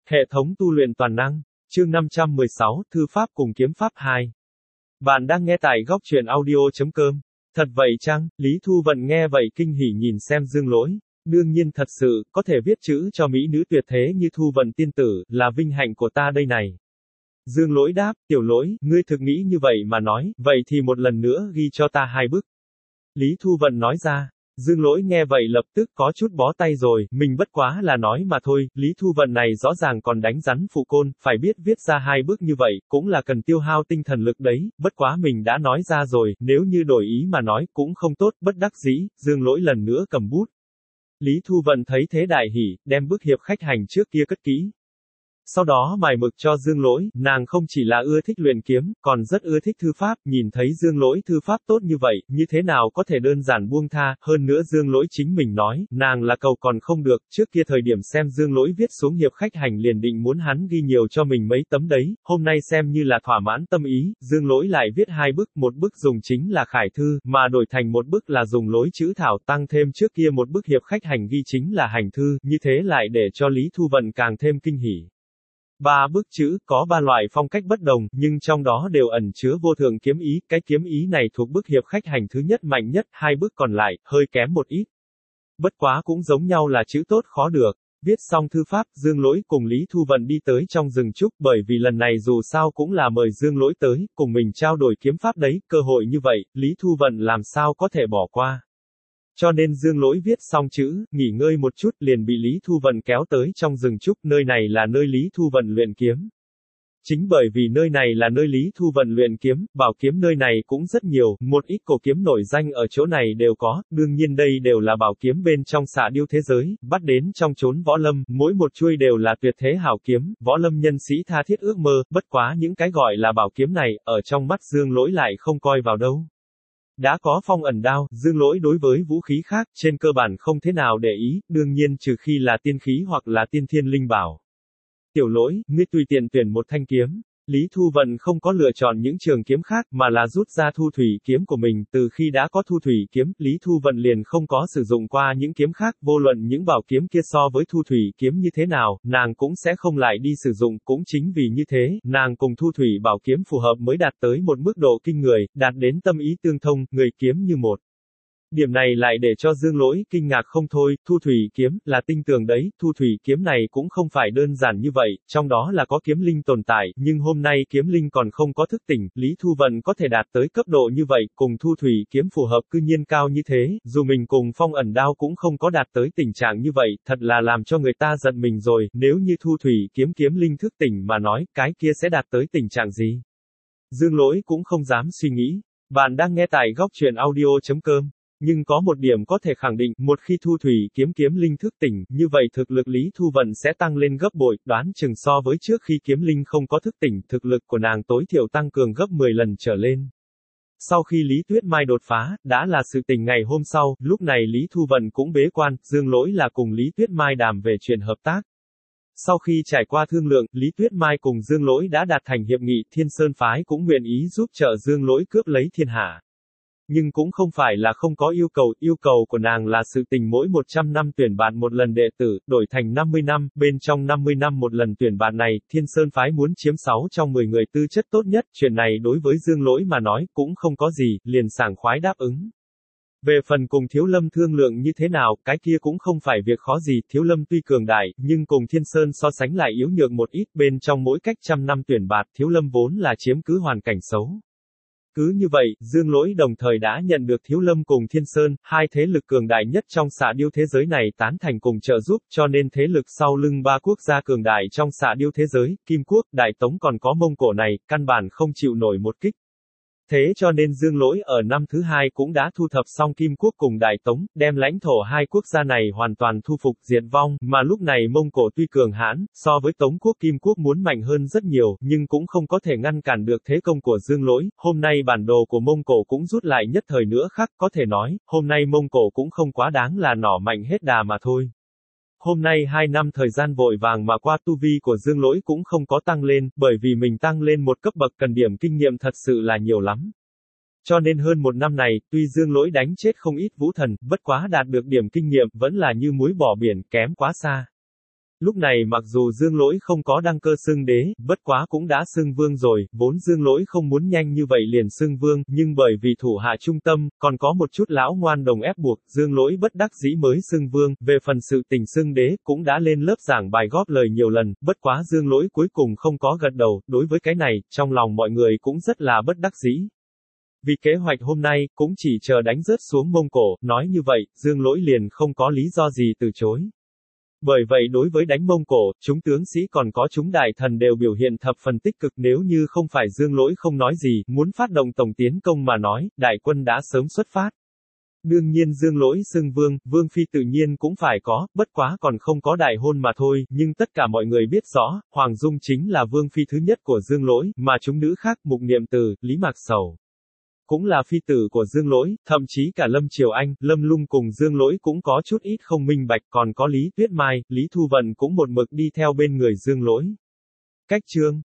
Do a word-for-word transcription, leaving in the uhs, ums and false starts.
Hệ thống tu luyện toàn năng, chương năm trăm mười sáu, Thư pháp cùng kiếm pháp hai. Bạn đang nghe tại góc truyện audio.com. Thật vậy chăng? Lý Thu Vận nghe vậy kinh hỉ nhìn xem Dương Lỗi. Đương nhiên thật sự, có thể viết chữ cho mỹ nữ tuyệt thế như Thu Vận tiên tử, là vinh hạnh của ta đây này. Dương Lỗi đáp, Tiểu Lỗi, ngươi thực nghĩ như vậy mà nói, vậy thì một lần nữa ghi cho ta hai bức. Lý Thu Vận nói ra. Dương Lỗi nghe vậy lập tức có chút bó tay rồi, mình bất quá là nói mà thôi, Lý Thu Vận này rõ ràng còn đánh rắn phụ côn, phải biết viết ra hai bước như vậy, cũng là cần tiêu hao tinh thần lực đấy, bất quá mình đã nói ra rồi, nếu như đổi ý mà nói, cũng không tốt, bất đắc dĩ, Dương Lỗi lần nữa cầm bút. Lý Thu Vận thấy thế đại hỉ, đem bức hiệp khách hành trước kia cất kỹ. Sau đó mài mực cho Dương Lỗi, nàng không chỉ là ưa thích luyện kiếm, còn rất ưa thích thư pháp, nhìn thấy Dương Lỗi thư pháp tốt như vậy, như thế nào có thể đơn giản buông tha, hơn nữa Dương Lỗi chính mình nói, nàng là cầu còn không được, trước kia thời điểm xem Dương Lỗi viết xuống hiệp khách hành liền định muốn hắn ghi nhiều cho mình mấy tấm đấy, hôm nay xem như là thỏa mãn tâm ý, Dương Lỗi lại viết hai bức, một bức dùng chính là khải thư, mà đổi thành một bức là dùng lối chữ thảo, tăng thêm trước kia một bức hiệp khách hành ghi chính là hành thư, như thế lại để cho Lý Thu Vận càng thêm kinh hỉ. Ba bức chữ, có ba loại phong cách bất đồng, nhưng trong đó đều ẩn chứa vô thượng kiếm ý, cái kiếm ý này thuộc bức hiệp khách hành thứ nhất mạnh nhất, hai bức còn lại, hơi kém một ít. Bất quá cũng giống nhau là chữ tốt khó được. Viết xong thư pháp, Dương Lỗi cùng Lý Thu Vận đi tới trong rừng trúc, bởi vì lần này dù sao cũng là mời Dương Lỗi tới, cùng mình trao đổi kiếm pháp đấy, cơ hội như vậy, Lý Thu Vận làm sao có thể bỏ qua. Cho nên Dương Lỗi viết xong chữ, nghỉ ngơi một chút, liền bị Lý Thu Vận kéo tới trong rừng trúc, nơi này là nơi Lý Thu Vận luyện kiếm. Chính bởi vì nơi này là nơi Lý Thu Vận luyện kiếm, bảo kiếm nơi này cũng rất nhiều, một ít cổ kiếm nổi danh ở chỗ này đều có, đương nhiên đây đều là bảo kiếm bên trong xạ điêu thế giới, bắt đến trong chốn võ lâm, mỗi một chuôi đều là tuyệt thế hảo kiếm, võ lâm nhân sĩ tha thiết ước mơ, bất quá những cái gọi là bảo kiếm này, ở trong mắt Dương Lỗi lại không coi vào đâu. Đã có phong ẩn đao, Dương Lỗi đối với vũ khí khác, trên cơ bản không thế nào để ý, đương nhiên trừ khi là tiên khí hoặc là tiên thiên linh bảo. Tiểu Lỗi, ngươi tùy tiện tuyển một thanh kiếm. Lý Thu Vận không có lựa chọn những trường kiếm khác, mà là rút ra thu thủy kiếm của mình, từ khi đã có thu thủy kiếm, Lý Thu Vận liền không có sử dụng qua những kiếm khác, vô luận những bảo kiếm kia so với thu thủy kiếm như thế nào, nàng cũng sẽ không lại đi sử dụng, cũng chính vì như thế, nàng cùng thu thủy bảo kiếm phù hợp mới đạt tới một mức độ kinh người, đạt đến tâm ý tương thông, người kiếm như một. Điểm này lại để cho Dương Lỗi kinh ngạc không thôi, thu thủy kiếm, là tinh tường đấy, thu thủy kiếm này cũng không phải đơn giản như vậy, trong đó là có kiếm linh tồn tại, nhưng hôm nay kiếm linh còn không có thức tỉnh, Lý Thu Vận có thể đạt tới cấp độ như vậy, cùng thu thủy kiếm phù hợp cư nhiên cao như thế, dù mình cùng phong ẩn đao cũng không có đạt tới tình trạng như vậy, thật là làm cho người ta giận mình rồi, nếu như thu thủy kiếm kiếm linh thức tỉnh mà nói, cái kia sẽ đạt tới tình trạng gì? Dương Lỗi cũng không dám suy nghĩ. Bạn đang nghe tại góc truyện audio.com. Nhưng có một điểm có thể khẳng định, một khi thu thủy kiếm kiếm linh thức tỉnh, như vậy thực lực Lý Thu Vận sẽ tăng lên gấp bội, đoán chừng so với trước khi kiếm linh không có thức tỉnh, thực lực của nàng tối thiểu tăng cường gấp mười lần trở lên. Sau khi Lý Tuyết Mai đột phá, đã là sự tình ngày hôm sau, lúc này Lý Thu Vận cũng bế quan, Dương Lỗi là cùng Lý Tuyết Mai đàm về chuyện hợp tác. Sau khi trải qua thương lượng, Lý Tuyết Mai cùng Dương Lỗi đã đạt thành hiệp nghị, Thiên Sơn Phái cũng nguyện ý giúp trợ Dương Lỗi cướp lấy thiên hạ. Nhưng cũng không phải là không có yêu cầu, yêu cầu của nàng là sự tình mỗi một trăm năm tuyển bạn một lần đệ tử, đổi thành năm mươi năm, bên trong năm mươi năm một lần tuyển bạn này, Thiên Sơn Phái muốn chiếm sáu trong mười người tư chất tốt nhất, chuyện này đối với Dương Lỗi mà nói, cũng không có gì, liền sảng khoái đáp ứng. Về phần cùng Thiếu Lâm thương lượng như thế nào, cái kia cũng không phải việc khó gì, Thiếu Lâm tuy cường đại, nhưng cùng Thiên Sơn so sánh lại yếu nhược một ít, bên trong mỗi cách trăm năm tuyển bạt, Thiếu Lâm vốn là chiếm cứ hoàn cảnh xấu. Cứ như vậy, Dương Lỗi đồng thời đã nhận được Thiếu Lâm cùng Thiên Sơn, hai thế lực cường đại nhất trong xạ điêu thế giới này tán thành cùng trợ giúp, cho nên thế lực sau lưng ba quốc gia cường đại trong xạ điêu thế giới, Kim Quốc, Đại Tống còn có Mông Cổ này, căn bản không chịu nổi một kích. Thế cho nên Dương Lỗi ở năm thứ hai cũng đã thu thập xong Kim Quốc cùng Đại Tống, đem lãnh thổ hai quốc gia này hoàn toàn thu phục diệt vong, mà lúc này Mông Cổ tuy cường hãn, so với Tống Quốc Kim Quốc muốn mạnh hơn rất nhiều, nhưng cũng không có thể ngăn cản được thế công của Dương Lỗi, hôm nay bản đồ của Mông Cổ cũng rút lại nhất thời nữa khác, có thể nói, hôm nay Mông Cổ cũng không quá đáng là nỏ mạnh hết đà mà thôi. Hôm nay hai năm thời gian vội vàng mà qua, tu vi của Dương Lỗi cũng không có tăng lên, bởi vì mình tăng lên một cấp bậc cần điểm kinh nghiệm thật sự là nhiều lắm. Cho nên hơn một năm này, tuy Dương Lỗi đánh chết không ít vũ thần, bất quá đạt được điểm kinh nghiệm vẫn là như muối bỏ biển, kém quá xa. Lúc này mặc dù Dương Lỗi không có đăng cơ xưng đế, bất quá cũng đã xưng vương rồi, vốn Dương Lỗi không muốn nhanh như vậy liền xưng vương, nhưng bởi vì thủ hạ trung tâm, còn có một chút lão ngoan đồng ép buộc, Dương Lỗi bất đắc dĩ mới xưng vương, về phần sự tình xưng đế, cũng đã lên lớp giảng bài góp lời nhiều lần, bất quá Dương Lỗi cuối cùng không có gật đầu, đối với cái này, trong lòng mọi người cũng rất là bất đắc dĩ. Vì kế hoạch hôm nay, cũng chỉ chờ đánh rớt xuống Mông Cổ, nói như vậy, Dương Lỗi liền không có lý do gì từ chối. Bởi vậy đối với đánh Mông Cổ, chúng tướng sĩ còn có chúng đại thần đều biểu hiện thập phần tích cực, nếu như không phải Dương Lỗi không nói gì, muốn phát động tổng tiến công mà nói, đại quân đã sớm xuất phát. Đương nhiên Dương Lỗi xưng vương, vương phi tự nhiên cũng phải có, bất quá còn không có đại hôn mà thôi, nhưng tất cả mọi người biết rõ, Hoàng Dung chính là vương phi thứ nhất của Dương Lỗi, mà chúng nữ khác, Mục Niệm Từ, Lý Mạc Sầu cũng là phi tử của Dương Lỗi, thậm chí cả Lâm Triều Anh, Lâm Lung cùng Dương Lỗi cũng có chút ít không minh bạch, còn có Lý Tuyết Mai, Lý Thu Vận cũng một mực đi theo bên người Dương Lỗi. Cách chương